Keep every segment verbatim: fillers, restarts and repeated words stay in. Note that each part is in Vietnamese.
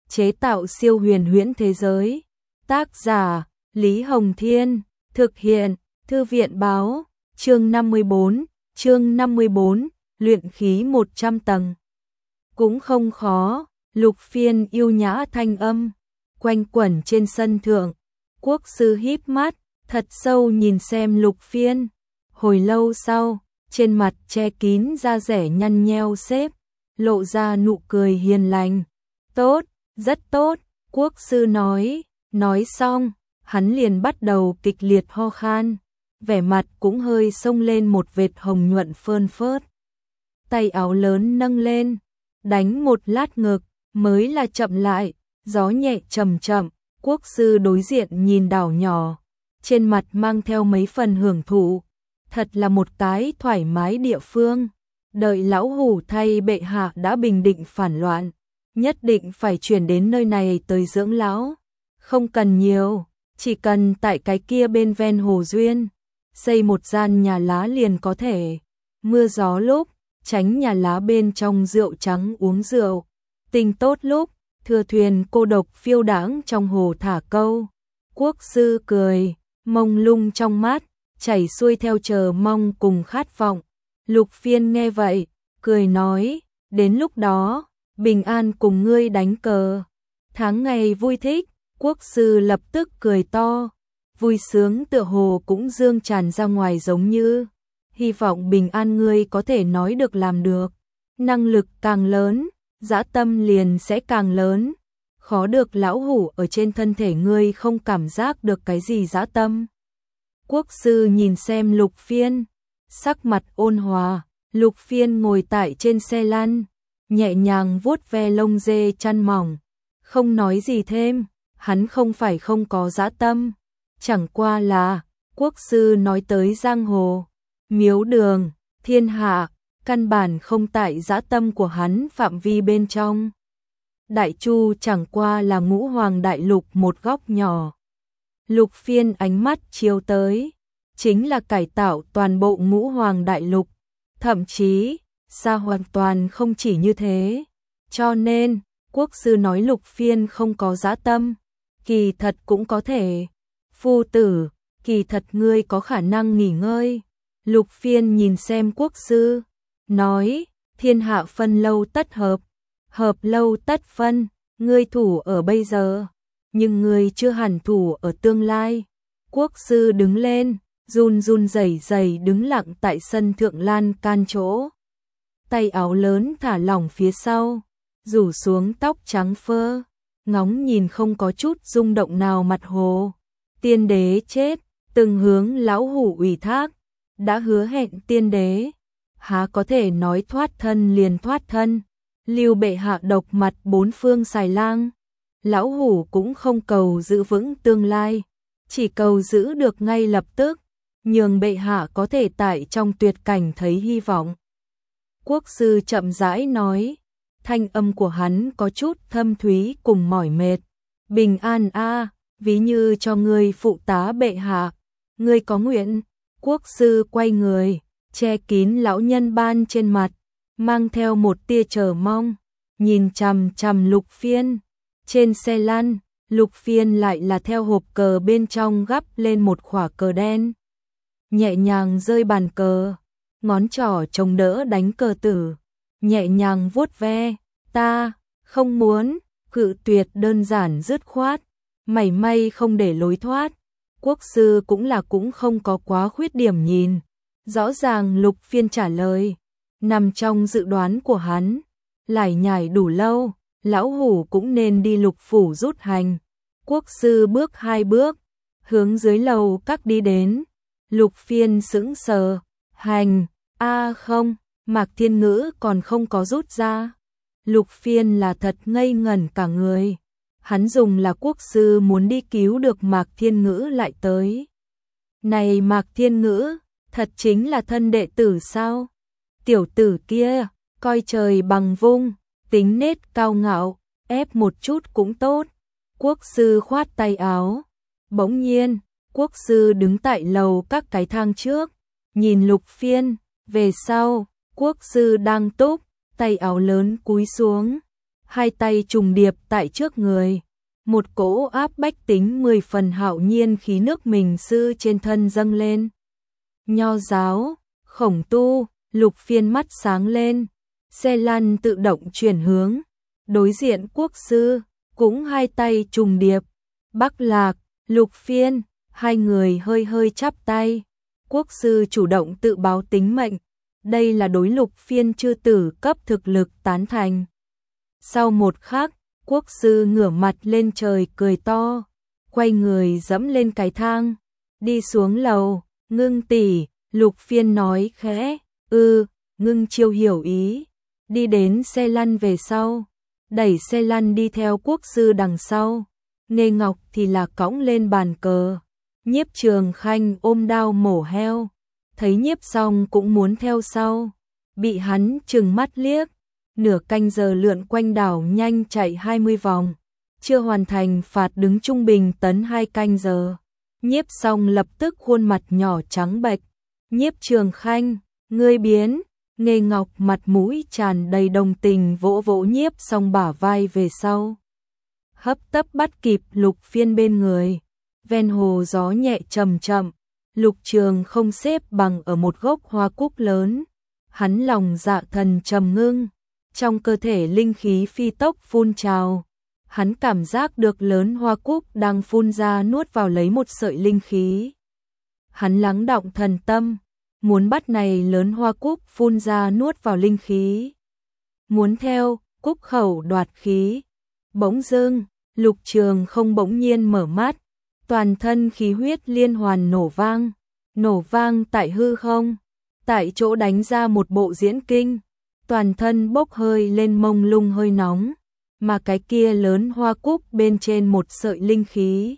chế tạo siêu huyền huyễn thế giới. Tác giả Lý Hồng Thiên, thực hiện Thư viện Báo, chương năm mươi bốn, chương năm mươi bốn, luyện khí một trăm tầng. Cũng không khó, Lục Phiên yêu nhã thanh âm, quanh quẩn trên sân thượng. Quốc sư híp mắt, thật sâu nhìn xem Lục Phiên. Hồi lâu sau, trên mặt che kín da rẻ nhăn nheo xếp, lộ ra nụ cười hiền lành. Tốt, rất tốt, quốc sư nói, nói xong, hắn liền bắt đầu kịch liệt ho khan, vẻ mặt cũng hơi xông lên một vệt hồng nhuận phơn phớt. Tay áo lớn nâng lên, đánh một lát ngực, mới là chậm lại, gió nhẹ chậm chậm, quốc sư đối diện nhìn đảo nhỏ, trên mặt mang theo mấy phần hưởng thụ, thật là một cái thoải mái địa phương. Đợi lão hủ thay bệ hạ đã bình định phản loạn, nhất định phải chuyển đến nơi này tới dưỡng lão. Không cần nhiều, chỉ cần tại cái kia bên ven hồ duyên, xây một gian nhà lá liền có thể. Mưa gió lúc, tránh nhà lá bên trong rượu trắng uống rượu. Tình tốt lúc, thừa thuyền cô độc phiêu đãng trong hồ thả câu. Quốc sư cười, mông lung trong mắt, chảy xuôi theo chờ mong cùng khát vọng. Lục Phiên nghe vậy, cười nói, đến lúc đó, bình an cùng ngươi đánh cờ. Tháng ngày vui thích, quốc sư lập tức cười to, vui sướng tựa hồ cũng dương tràn ra ngoài giống như, hy vọng bình an ngươi có thể nói được làm được. Năng lực càng lớn, dã tâm liền sẽ càng lớn. Khó được lão hủ ở trên thân thể ngươi không cảm giác được cái gì dã tâm. Quốc sư nhìn xem Lục Phiên, sắc mặt ôn hòa. Lục Phiên ngồi tại trên xe lăn, nhẹ nhàng vuốt ve lông dê chăn mỏng, không nói gì thêm. Hắn không phải không có dã tâm, chẳng qua là quốc sư nói tới giang hồ, miếu đường, thiên hạ, căn bản không tại dã tâm của hắn phạm vi bên trong. Đại Chu chẳng qua là ngũ hoàng đại lục một góc nhỏ. Lục Phiên ánh mắt chiếu tới, chính là cải tạo toàn bộ ngũ hoàng đại lục, thậm chí, xa hoàn toàn không chỉ như thế. Cho nên, quốc sư nói Lục Phiên không có dã tâm, kỳ thật cũng có thể. Phu tử, kỳ thật ngươi có khả năng nghỉ ngơi. Lục Phiên nhìn xem quốc sư, nói, thiên hạ phân lâu tất hợp, hợp lâu tất phân, ngươi thủ ở bây giờ, nhưng ngươi chưa hẳn thủ ở tương lai. Quốc sư đứng lên, run run rẩy rẩy đứng lặng tại sân thượng lan can chỗ. Tay áo lớn thả lỏng phía sau, rủ xuống tóc trắng phơ, ngóng nhìn không có chút rung động nào mặt hồ. Tiên đế chết, từng hướng lão hủ ủy thác, đã hứa hẹn tiên đế, há có thể nói thoát thân liền thoát thân. Lưu bệ hạ độc mặt bốn phương xài lang, lão hủ cũng không cầu giữ vững tương lai, chỉ cầu giữ được ngay lập tức, nhường bệ hạ có thể tại trong tuyệt cảnh thấy hy vọng. Quốc sư chậm rãi nói, thanh âm của hắn có chút thâm thúy cùng mỏi mệt. Bình an a, ví như cho ngươi phụ tá bệ hạ, ngươi có nguyện. Quốc sư quay người, che kín lão nhân ban trên mặt, mang theo một tia chờ mong, nhìn chằm chằm Lục Phiên. Trên xe lăn, Lục Phiên lại là theo hộp cờ bên trong gắp lên một khỏa cờ đen, nhẹ nhàng rơi bàn cờ, ngón trỏ chống đỡ đánh cờ tử, nhẹ nhàng vuốt ve. Ta không muốn, cự tuyệt đơn giản dứt khoát, mảy may không để lối thoát. Quốc sư cũng là cũng không có quá khuyết điểm nhìn, rõ ràng Lục Phiên trả lời nằm trong dự đoán của hắn. Lải nhải đủ lâu, lão hủ cũng nên đi Lục phủ rút hành. Quốc sư bước hai bước, hướng dưới lầu các đi đến. Lục Phiên sững sờ, hành, a không, Mạc Thiên Ngữ còn không có rút ra. Lục Phiên là thật ngây ngẩn cả người. Hắn dùng là quốc sư muốn đi cứu được Mạc Thiên Ngữ lại tới. Này Mạc Thiên Ngữ, thật chính là thân đệ tử sao? Tiểu tử kia, coi trời bằng vung, tính nết cao ngạo, ép một chút cũng tốt. Quốc sư khoát tay áo. Bỗng nhiên, quốc sư đứng tại lầu các cái thang trước, nhìn Lục Phiên. Về sau, quốc sư đang túc, tay áo lớn cúi xuống, hai tay trùng điệp tại trước người. Một cỗ áp bách tính mười phần hạo nhiên khí nước mình sư trên thân dâng lên. Nho giáo, Khổng Tu, Lục Phiên mắt sáng lên, xe lăn tự động chuyển hướng, đối diện Quốc sư, cũng hai tay trùng điệp. Bắc Lạc, Lục Phiên, hai người hơi hơi chắp tay. Quốc sư chủ động tự báo tính mệnh, đây là đối Lục Phiên chư tử cấp thực lực tán thành. Sau một khắc, Quốc sư ngửa mặt lên trời cười to, quay người dẫm lên cái thang, đi xuống lầu. Ngưng tỷ, Lục Phiên nói khẽ, ư, Ngưng Chiêu hiểu ý, đi đến xe lăn về sau, đẩy xe lăn đi theo Quốc sư đằng sau. Nghê Ngọc thì là cõng lên bàn cờ. Nhiếp Trường Khanh ôm đao mổ heo, thấy Nhiếp Song cũng muốn theo sau, bị hắn trừng mắt liếc. Nửa canh giờ lượn quanh đảo nhanh chạy hai mươi vòng, chưa hoàn thành phạt đứng trung bình tấn hai canh giờ. Nhiếp Song lập tức khuôn mặt nhỏ trắng bệch. Nhiếp Trường Khanh, ngươi biến. Nghê Ngọc mặt mũi tràn đầy đồng tình vỗ vỗ Nhiếp Song bả vai về sau. Hấp tấp bắt kịp Lục Phiên bên người. Ven hồ gió nhẹ chậm chậm, Lục Trường không xếp bằng ở một gốc hoa cúc lớn. Hắn lòng dạ thần trầm ngưng, trong cơ thể linh khí phi tốc phun trào. Hắn cảm giác được lớn hoa cúc đang phun ra nuốt vào lấy một sợi linh khí. Hắn lắng đọng thần tâm, muốn bắt này lớn hoa cúc phun ra nuốt vào linh khí. Muốn theo, cúc khẩu đoạt khí. Bỗng dưng, Lục Trường không bỗng nhiên mở mắt, toàn thân khí huyết liên hoàn nổ vang, nổ vang tại hư không, tại chỗ đánh ra một bộ diễn kinh, toàn thân bốc hơi lên mông lung hơi nóng, mà cái kia lớn hoa cúc bên trên một sợi linh khí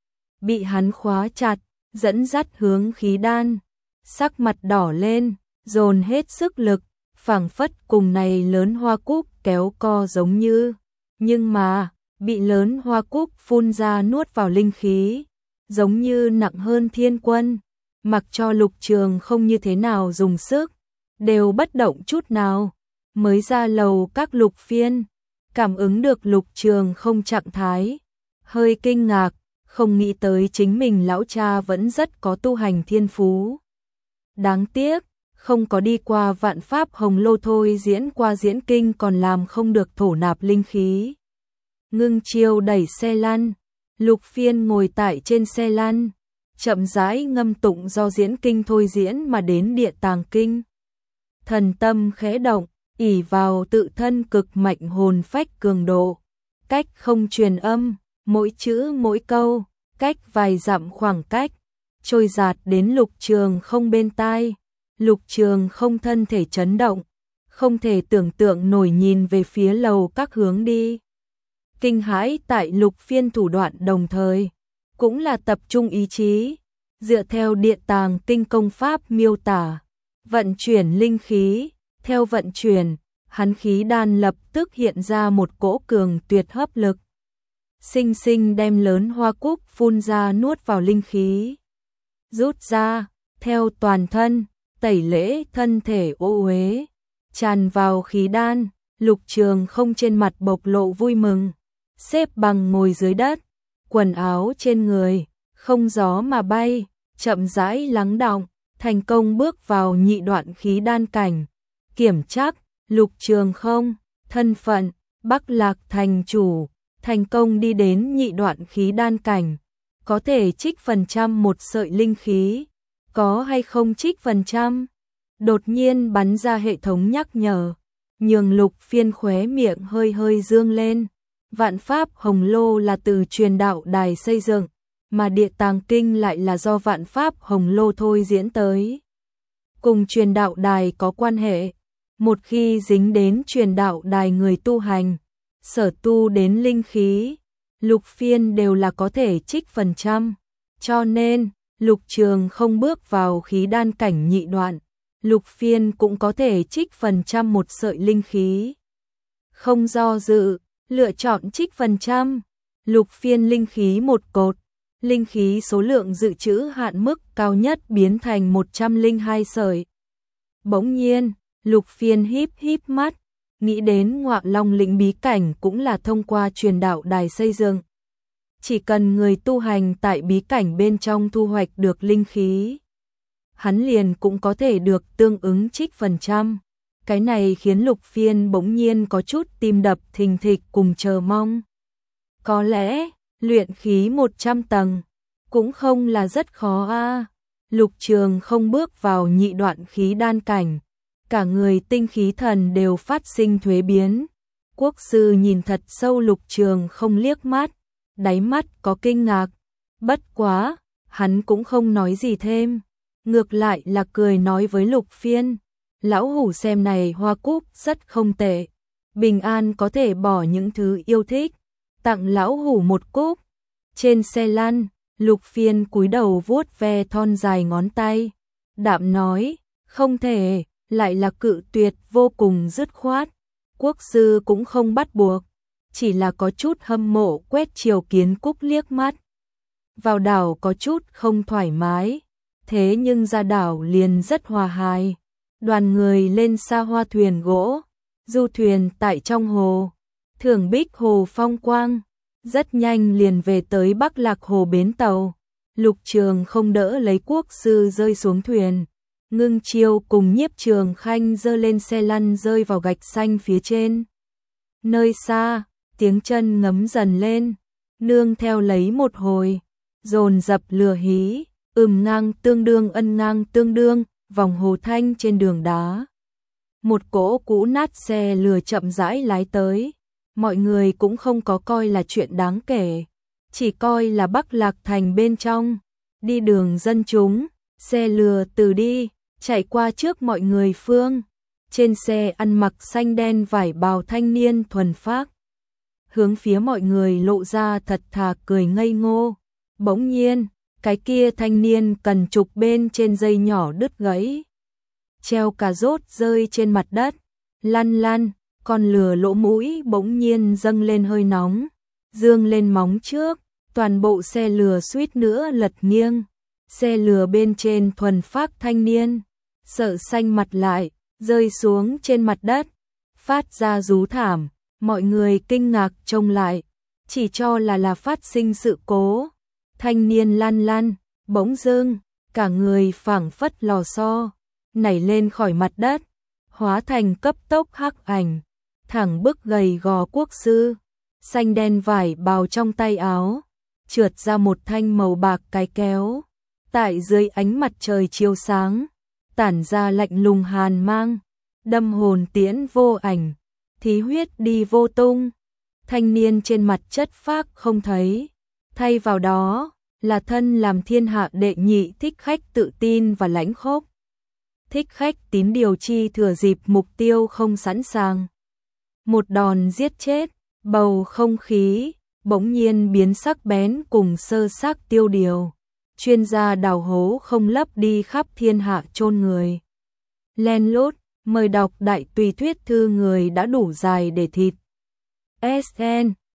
bị hắn khóa chặt, dẫn dắt hướng khí đan, sắc mặt đỏ lên, dồn hết sức lực, phảng phất cùng này lớn hoa cúc kéo co giống như, nhưng mà bị lớn hoa cúc phun ra nuốt vào linh khí, giống như nặng hơn thiên quân, mặc cho Lục Trường không như thế nào dùng sức, đều bất động chút nào. Mới ra lầu các Lục Phiên, cảm ứng được Lục Trường không trạng thái, hơi kinh ngạc, không nghĩ tới chính mình lão cha vẫn rất có tu hành thiên phú. Đáng tiếc, không có đi qua vạn pháp hồng lô thôi diễn qua diễn kinh còn làm không được thổ nạp linh khí. Ngưng Chiêu đẩy xe lăn, Lục Phiên ngồi tại trên xe lăn, chậm rãi ngâm tụng do diễn kinh thôi diễn mà đến địa tàng kinh. Thần tâm khẽ động, ỷ vào tự thân cực mạnh hồn phách cường độ, cách không truyền âm, mỗi chữ mỗi câu, cách vài dặm khoảng cách, trôi dạt đến Lục Trường không bên tai. Lục Trường không thân thể chấn động, không thể tưởng tượng nổi nhìn về phía lầu các hướng đi. Kinh hãi tại Lục Phiên thủ đoạn đồng thời, cũng là tập trung ý chí, dựa theo địa tàng kinh công pháp miêu tả, vận chuyển linh khí, theo vận chuyển, hắn khí đan lập tức hiện ra một cỗ cường tuyệt hấp lực. Sinh sinh đem lớn hoa cúc phun ra nuốt vào linh khí. Rút ra, theo toàn thân, tẩy lễ thân thể ô uế, tràn vào khí đan. Lục Trường không trên mặt bộc lộ vui mừng, xếp bằng ngồi dưới đất, quần áo trên người, không gió mà bay, chậm rãi lắng đọng, thành công bước vào nhị đoạn khí đan cảnh. Kiểm chắc, Lục Trường không, thân phận, Bắc Lạc thành chủ, thành công đi đến nhị đoạn khí đan cảnh, có thể trích phần trăm một sợi linh khí, có hay không trích phần trăm? Đột nhiên bắn ra hệ thống nhắc nhở, nhường Lục Phiên khóe miệng hơi hơi dương lên. Vạn pháp hồng lô là từ truyền đạo đài xây dựng, mà địa tàng kinh lại là do vạn pháp hồng lô thôi diễn tới. Cùng truyền đạo đài có quan hệ, một khi dính đến truyền đạo đài người tu hành, sở tu đến linh khí, Lục Phiên đều là có thể trích phần trăm. Cho nên, Lục Trường không bước vào khí đan cảnh nhị đoạn, Lục Phiên cũng có thể trích phần trăm một sợi linh khí. Không do dự, lựa chọn trích phần trăm. Lục Phiên linh khí một cột, linh khí số lượng dự trữ hạn mức cao nhất biến thành một trăm lẻ hai sợi. Bỗng nhiên, Lục Phiên híp híp mắt, nghĩ đến Ngọa Long lĩnh bí cảnh cũng là thông qua truyền đạo đài xây dựng. Chỉ cần người tu hành tại bí cảnh bên trong thu hoạch được linh khí, hắn liền cũng có thể được tương ứng trích phần trăm. Cái này khiến Lục Phiên bỗng nhiên có chút tim đập thình thịch cùng chờ mong. Có lẽ, luyện khí một trăm tầng, cũng không là rất khó a. Lục Trường không bước vào nhị đoạn khí đan cảnh, cả người tinh khí thần đều phát sinh thuế biến. Quốc sư nhìn thật sâu Lục Trường không liếc mắt, đáy mắt có kinh ngạc. Bất quá, hắn cũng không nói gì thêm, ngược lại là cười nói với Lục Phiên, lão hủ xem này hoa cúc rất không tệ, bình an có thể bỏ những thứ yêu thích, tặng lão hủ một cúc. Trên xe lăn, Lục Phiên cúi đầu vuốt ve thon dài ngón tay, đạm nói, không thể, lại là cự tuyệt vô cùng dứt khoát. Quốc sư cũng không bắt buộc, chỉ là có chút hâm mộ quét Triều Kiến Cúc liếc mắt. Vào đảo có chút không thoải mái, thế nhưng ra đảo liền rất hòa hài. Đoàn người lên xa hoa thuyền gỗ, du thuyền tại trong hồ, thưởng bích hồ phong quang, rất nhanh liền về tới Bắc Lạc Hồ bến tàu. Lục Trường không đỡ lấy quốc sư rơi xuống thuyền, Ngưng Chiêu cùng Nhiếp Trường Khanh giơ lên xe lăn rơi vào gạch xanh phía trên. Nơi xa, tiếng chân ngấm dần lên, nương theo lấy một hồi, dồn dập lừa hí, ừm ngang tương đương ân ngang tương đương, vòng hồ thanh trên đường đá. Một cỗ cũ nát xe lừa chậm rãi lái tới, mọi người cũng không có coi là chuyện đáng kể, chỉ coi là Bắc Lạc thành bên trong, đi đường dân chúng, xe lừa từ đi, chạy qua trước mọi người phương. Trên xe ăn mặc xanh đen vải bào thanh niên thuần phác, hướng phía mọi người lộ ra thật thà cười ngây ngô. Bỗng nhiên, cái kia thanh niên cần trục bên trên dây nhỏ đứt gãy, treo cà rốt rơi trên mặt đất, lăn lăn, con lừa lỗ mũi bỗng nhiên dâng lên hơi nóng, dương lên móng trước, toàn bộ xe lừa suýt nữa lật nghiêng. Xe lừa bên trên thuần phác thanh niên, sợ xanh mặt lại, rơi xuống trên mặt đất, phát ra rú thảm, mọi người kinh ngạc trông lại, chỉ cho là là phát sinh sự cố. Thanh niên lăn lăn, bỗng dưng, cả người phảng phất lò xo, nảy lên khỏi mặt đất, hóa thành cấp tốc hắc ảnh, thẳng bức gầy gò quốc sư, xanh đen vải bào trong tay áo, trượt ra một thanh màu bạc cái kéo, tại dưới ánh mặt trời chiếu sáng, tản ra lạnh lùng hàn mang, đâm hồn tiễn vô ảnh, thí huyết đi vô tung. Thanh niên trên mặt chất phác không thấy, thay vào đó là thân làm thiên hạ đệ nhị thích khách tự tin và lãnh khốc. Thích khách tín điều chi thừa dịp mục tiêu không sẵn sàng, một đòn giết chết, bầu không khí bỗng nhiên biến sắc bén cùng sơ xác tiêu điều. Chuyên gia đào hố không lấp đi khắp thiên hạ chôn người. Len lút, mời đọc đại tùy thuyết thư người đã đủ dài để thịt. ét en